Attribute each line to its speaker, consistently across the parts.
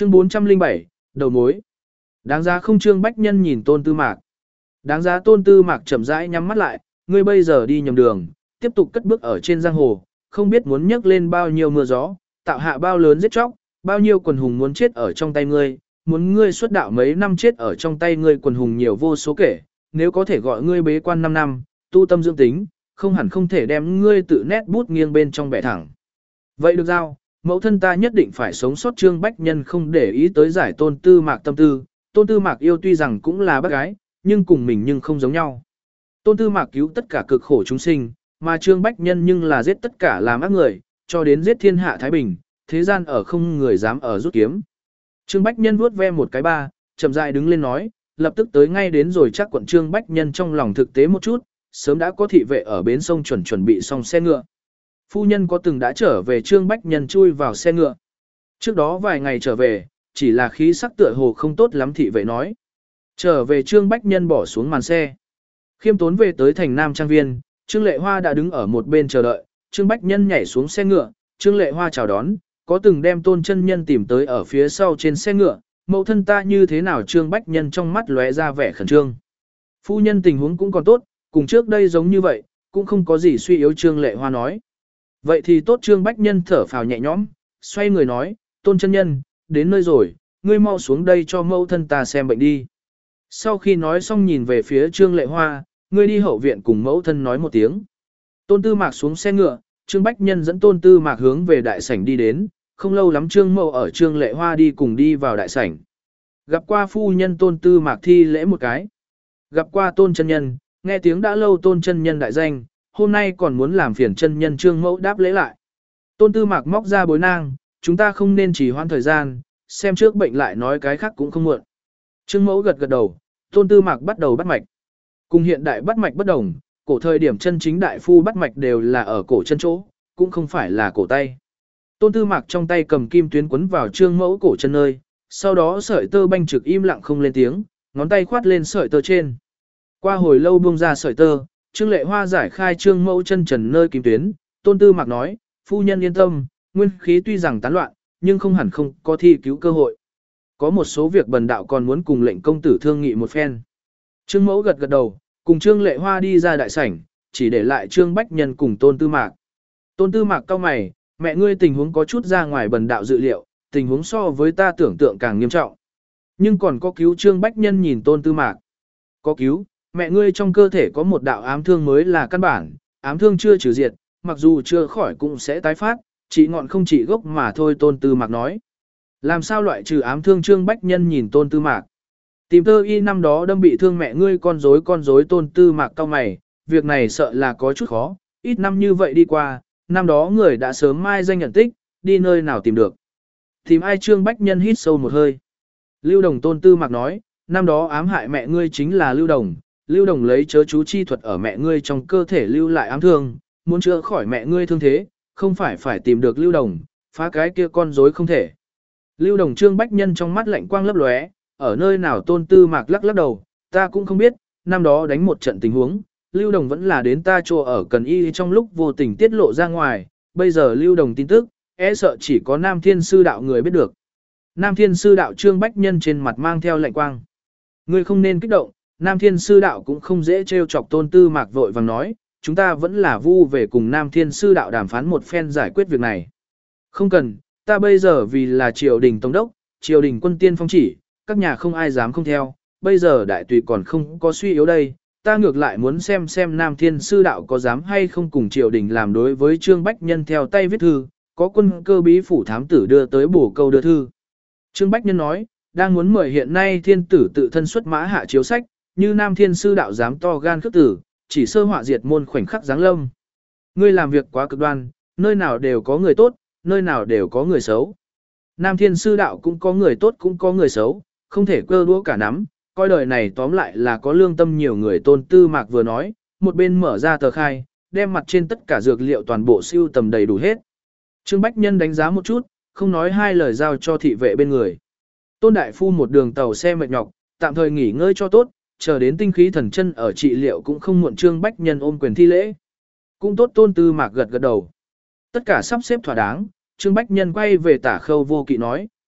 Speaker 1: Chương 407, đầu mối. Đáng giá không Trương Bách Nhân nhìn Tôn Tư Mạc. Đáng giá Tôn Tư Mạc chậm rãi nhắm mắt lại, ngươi bây giờ đi nhầm đường, tiếp tục cất bước ở trên giang hồ, không biết muốn nhấc lên bao nhiêu mưa gió, tạo hạ bao lớn giết chóc, bao nhiêu quần hùng muốn chết ở trong tay ngươi, muốn ngươi xuất đạo mấy năm chết ở trong tay ngươi quần hùng nhiều vô số kể, nếu có thể gọi ngươi bế quan 5 năm, tu tâm dưỡng tính, không hẳn không thể đem ngươi tự nét bút nghiêng bên trong bẻ thẳng. Vậy được giao, mẫu thân ta nhất định phải sống sót. Trương Bách Nhân không để ý tới giải Tôn Tư Mạc tâm tư, Tôn Tư Mạc yêu tuy rằng cũng là bác gái, nhưng cùng mình nhưng không giống nhau. Tôn Tư Mạc cứu tất cả cực khổ chúng sinh, mà Trương Bách Nhân nhưng là giết tất cả làm ác người, cho đến giết thiên hạ Thái Bình, thế gian ở không người dám ở rút kiếm. Trương Bách Nhân vuốt ve một cái ba, chậm rãi đứng lên nói, lập tức tới ngay đến rồi. Chắc quận Trương Bách Nhân trong lòng thực tế một chút, sớm đã có thị vệ ở bến sông chuẩn bị xong xe ngựa. Phu nhân có từng đã trở về? Trương Bách Nhân chui vào xe ngựa. Trước đó vài ngày trở về, chỉ là khí sắc tựa hồ không tốt lắm, thị vệ nói. Trở về. Trương Bách Nhân bỏ xuống màn xe. Khiêm tốn về tới thành Nam Trang Viên, Trương Lệ Hoa đã đứng ở một bên chờ đợi. Trương Bách Nhân nhảy xuống xe ngựa, Trương Lệ Hoa chào đón, có từng đem Tôn chân nhân tìm tới ở phía sau trên xe ngựa, mẫu thân ta như thế nào? Trương Bách Nhân trong mắt lóe ra vẻ khẩn trương. Phu nhân tình huống cũng còn tốt, cùng trước đây giống như vậy, cũng không có gì suy yếu. Trương Lệ Hoa nói. Vậy thì tốt. Trương Bách Nhân thở phào nhẹ nhõm, xoay người nói, Tôn chân nhân, đến nơi rồi, ngươi mau xuống đây cho mẫu thân ta xem bệnh đi. Sau khi nói xong nhìn về phía Trương Lệ Hoa, ngươi đi hậu viện cùng mẫu thân nói một tiếng. Tôn Tư Mạc xuống xe ngựa, Trương Bách Nhân dẫn Tôn Tư Mạc hướng về đại sảnh đi đến, không lâu lắm Trương Mậu ở Trương Lệ Hoa đi cùng đi vào đại sảnh. Gặp qua phu nhân. Tôn Tư Mạc thi lễ một cái. Gặp qua Tôn chân nhân, nghe tiếng đã lâu. Tôn chân nhân đại danh, hôm nay còn muốn làm phiền chân nhân. Trương Mẫu đáp lễ lại. Tôn Tư Mạc móc ra bối nang, chúng ta không nên trì hoãn thời gian, xem trước bệnh lại nói cái khác cũng không muộn. Trương Mẫu gật gật đầu. Tôn Tư Mạc bắt đầu bắt mạch. Cùng hiện đại bắt mạch bất đồng, cổ thời điểm chân chính đại phu bắt mạch đều là ở cổ chân chỗ, cũng không phải là cổ tay. Tôn Tư Mạc trong tay cầm kim tuyến quấn vào Trương Mẫu cổ chân nơi, sau đó sợi tơ banh trực im lặng không lên tiếng, ngón tay khoát lên sợi tơ trên. Qua hồi lâu buông ra sợi tơ, Trương Lệ Hoa giải khai Trương Mẫu chân trần nơi kim tuyến. Tôn Tư Mạc nói, phu nhân yên tâm, nguyên khí tuy rằng tán loạn, nhưng không hẳn không có thi cứu cơ hội. Có một số việc bần đạo còn muốn cùng lệnh công tử thương nghị một phen. Trương Mẫu gật gật đầu, cùng Trương Lệ Hoa đi ra đại sảnh, chỉ để lại Trương Bách Nhân cùng Tôn Tư Mạc. Tôn Tư Mạc cau mày, mẹ ngươi tình huống có chút ra ngoài bần đạo dự liệu, tình huống so với ta tưởng tượng càng nghiêm trọng. Nhưng còn có cứu. Trương Bách Nhân nhìn Tôn Tư Mạc. Có cứu, mẹ ngươi trong cơ thể có một đạo ám thương mới là căn bản, ám thương chưa trừ diệt, mặc dù chưa khỏi cũng sẽ tái phát, chỉ ngọn không chỉ gốc mà thôi. Tôn Tư Mạc nói. Làm sao loại trừ ám thương? Trương Bách Nhân nhìn Tôn Tư Mạc. Tìm tơ y năm đó đâm bị thương mẹ ngươi con rối. Tôn Tư Mạc cau mày, việc này sợ là có chút khó, ít năm như vậy đi qua, năm đó người đã sớm mai danh nhận tích, đi nơi nào tìm được. Tìm ai? Trương Bách Nhân hít sâu một hơi. Lưu Đồng. Tôn Tư Mạc nói, năm đó ám hại mẹ ngươi chính là Lưu Đồng. Lưu Đồng lấy chớ chú chi thuật ở mẹ ngươi trong cơ thể lưu lại ám thương, muốn chữa khỏi mẹ ngươi thương thế, không phải tìm được Lưu Đồng, phá cái kia con rối không thể. Lưu Đồng. Trương Bách Nhân trong mắt lạnh quang lấp lóe, ở nơi nào? Tôn Tư Mạc lắc lắc đầu, ta cũng không biết, năm đó đánh một trận tình huống, Lưu Đồng vẫn là đến ta chỗ ở Cần Y trong lúc vô tình tiết lộ ra ngoài, bây giờ Lưu Đồng tin tức, e sợ chỉ có Nam Thiên Sư Đạo người biết được. Nam Thiên Sư Đạo. Trương Bách Nhân trên mặt mang theo lạnh quang. Ngươi không nên kích động, Nam Thiên Sư Đạo cũng không dễ trêu chọc. Tôn Tư Mạc vội vàng nói, chúng ta vẫn là vu về cùng Nam Thiên Sư Đạo đàm phán một phen giải quyết việc này. Không cần, ta bây giờ vì là triều đình tổng đốc, triều đình quân tiên phong chỉ, các nhà không ai dám không theo, bây giờ đại tùy còn không có suy yếu đây, ta ngược lại muốn xem Nam Thiên Sư Đạo có dám hay không cùng triều đình làm đối với. Trương Bách Nhân theo tay viết thư, có quân cơ bí phủ thám tử đưa tới bổ câu đưa thư. Trương Bách Nhân nói, đang muốn mời hiện nay thiên tử tự thân xuất mã hạ chiếu sách, như Nam Thiên Sư Đạo dám to gan khước tử, chỉ sơ họa diệt môn khoảnh khắc giáng lâm. Ngươi làm việc quá cực đoan, nơi nào đều có người tốt, nơi nào đều có người xấu. Nam Thiên Sư Đạo cũng có người tốt cũng có người xấu, không thể cơ đũa cả nắm, coi đời này tóm lại là có lương tâm nhiều người. Tôn Tư Mạc vừa nói, một bên mở ra tờ khai, đem mặt trên tất cả dược liệu toàn bộ siêu tầm đầy đủ hết. Trương Bách Nhân đánh giá một chút, không nói hai lời giao cho thị vệ bên người. Tôn đại phu một đường tàu xe mệt nhọc, tạm thời nghỉ ngơi cho tốt, chờ đến tinh khí thần chân ở trị liệu cũng không muộn. Trương Bách Nhân ôm quyền thi lễ. Cũng tốt. Tôn Tư Mạc gật gật đầu. Tất cả sắp xếp thỏa đáng, Trương Bách Nhân quay về Tả Khâu Vô Kỵ nói,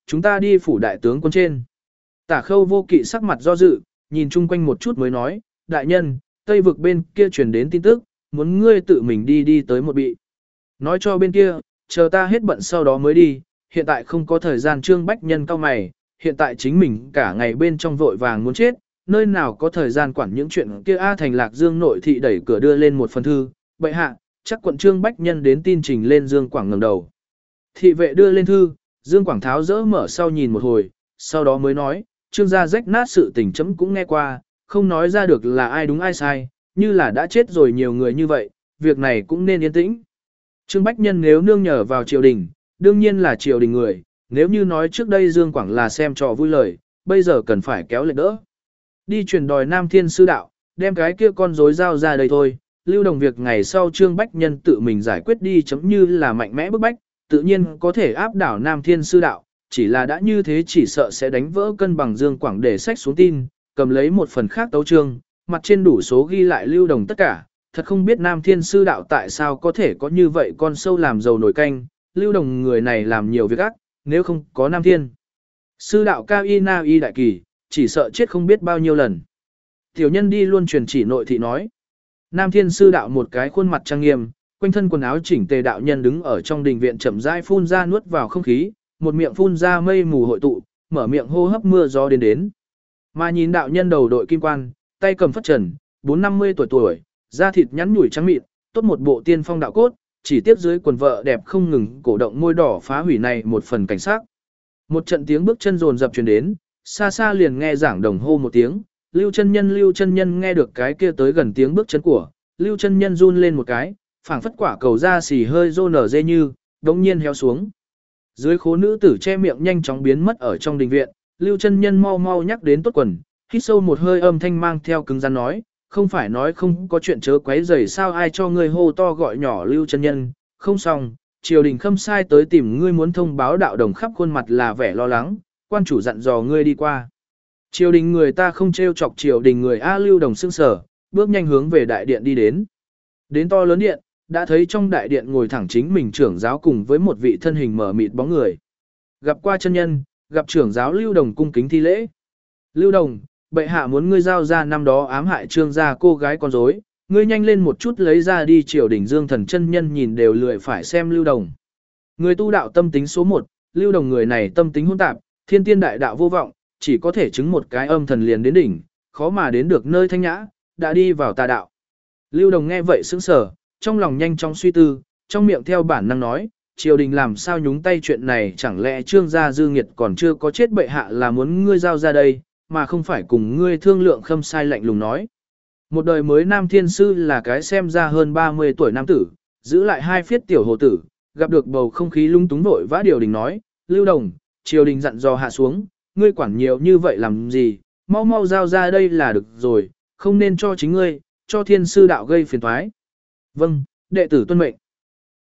Speaker 1: chúng ta đi phủ đại tướng quân trên. Tả Khâu Vô Kỵ sắc mặt do dự, nhìn chung quanh một chút mới nói, đại nhân, Tây vực bên kia truyền đến tin tức, muốn ngươi tự mình đi tới một bị. Nói cho bên kia, chờ ta hết bận sau đó mới đi, hiện tại không có thời gian. Trương Bách Nhân cao mày, hiện tại chính mình cả ngày bên trong vội vàng muốn chết, nơi nào có thời gian quản những chuyện kia. Thành Lạc Dương nội thị đẩy cửa đưa lên một phần thư, bệ hạ, chắc quận Trương Bách Nhân đến tin trình lên. Dương Quảng ngẩng đầu. Thị vệ đưa lên thư, Dương Quảng tháo dỡ mở sau nhìn một hồi, sau đó mới nói, Trương gia rách nát sự tình chấm cũng nghe qua, không nói ra được là ai đúng ai sai, như là đã chết rồi nhiều người như vậy, việc này cũng nên yên tĩnh. Trương Bách Nhân nếu nương nhờ vào triều đình, đương nhiên là triều đình người, nếu như nói trước đây Dương Quảng là xem trò vui lời, bây giờ cần phải kéo lệ đỡ. Đi truyền đòi Nam Thiên sư đạo, đem cái kia con rối giao ra đây thôi, Lưu Đồng việc ngày sau Trương Bách Nhân tự mình giải quyết đi chấm như là mạnh mẽ bức bách, tự nhiên có thể áp đảo Nam Thiên sư đạo, chỉ là đã như thế chỉ sợ sẽ đánh vỡ cân bằng. Dương Quảng để sách xuống tin, cầm lấy một phần khác tấu chương, mặt trên đủ số ghi lại Lưu Đồng tất cả, thật không biết Nam Thiên sư đạo tại sao có thể có như vậy con sâu làm dầu nổi canh, Lưu Đồng người này làm nhiều việc ác, nếu không có Nam Thiên sư đạo cao y na y đại kỳ, chỉ sợ chết không biết bao nhiêu lần. Tiểu nhân đi luôn truyền chỉ nội thị nói. Nam Thiên sư đạo một cái khuôn mặt trang nghiêm, quanh thân quần áo chỉnh tề đạo nhân đứng ở trong đình viện chậm rãi phun ra nuốt vào không khí, một miệng phun ra mây mù hội tụ, mở miệng hô hấp mưa gió đến. Mà nhìn đạo nhân đầu đội kim quan, tay cầm phất trần, 4-50 tuổi, da thịt nhắn nhủi trắng mịn, tốt một bộ tiên phong đạo cốt, chỉ tiếp dưới quần vợ đẹp không ngừng cổ động môi đỏ phá hủy này một phần cảnh sắc. Một trận tiếng bước chân rồn dập truyền đến, xa xa liền nghe giảng đồng hô một tiếng, Lưu chân nhân nghe được cái kia tới gần tiếng bước chân của, Lưu chân nhân run lên một cái, phảng phất quả cầu da xì hơi rô nở dê như, đống nhiên héo xuống. Dưới khố nữ tử che miệng nhanh chóng biến mất ở trong đình viện, Lưu chân nhân mau mau nhắc đến tốt quần, hít sâu một hơi âm thanh mang theo cứng rắn nói, không phải nói không có chuyện chớ quấy rầy sao, ai cho ngươi hô to gọi nhỏ Lưu chân nhân, không xong, triều đình khâm sai tới tìm ngươi muốn thông báo. Đạo đồng khắp khuôn mặt là vẻ lo lắng, quan chủ dặn dò ngươi đi qua. Triều đình người ta không trêu chọc triều đình người. Lưu Đồng sững sờ, bước nhanh hướng về đại điện đi đến. Đến to lớn điện, đã thấy trong đại điện ngồi thẳng chính mình trưởng giáo cùng với một vị thân hình mở mịt bóng người. Gặp qua chân nhân, gặp trưởng giáo Lưu Đồng cung kính thi lễ. Lưu Đồng, bệ hạ muốn ngươi giao ra năm đó ám hại Trương gia cô gái con rối, ngươi nhanh lên một chút lấy ra đi. Triều đình Dương Thần chân nhân nhìn đều lười phải xem Lưu Đồng. Người tu đạo tâm tính số 1, Lưu Đồng người này tâm tính hỗn tạp, thiên tiên đại đạo vô vọng, chỉ có thể chứng một cái âm thần liền đến đỉnh, khó mà đến được nơi thanh nhã, đã đi vào tà đạo. Lưu Đồng nghe vậy sững sờ, trong lòng nhanh chóng suy tư, trong miệng theo bản năng nói, triều đình làm sao nhúng tay chuyện này, chẳng lẽ Trương gia dư nghiệt còn chưa có chết, bệ hạ là muốn ngươi giao ra đây, mà không phải cùng ngươi thương lượng. Khâm sai lạnh lùng nói. Một đời mới Nam Thiên sư là cái xem ra hơn 30 tuổi nam tử, giữ lại hai phiết tiểu hồ tử, gặp được bầu không khí lung túng vội vã điều đình nói, Lưu Đồng, triều đình dặn dò hạ xuống, ngươi quản nhiều như vậy làm gì, mau mau giao ra đây là được rồi, không nên cho chính ngươi, cho Thiên sư đạo gây phiền toái. Vâng, đệ tử tuân mệnh.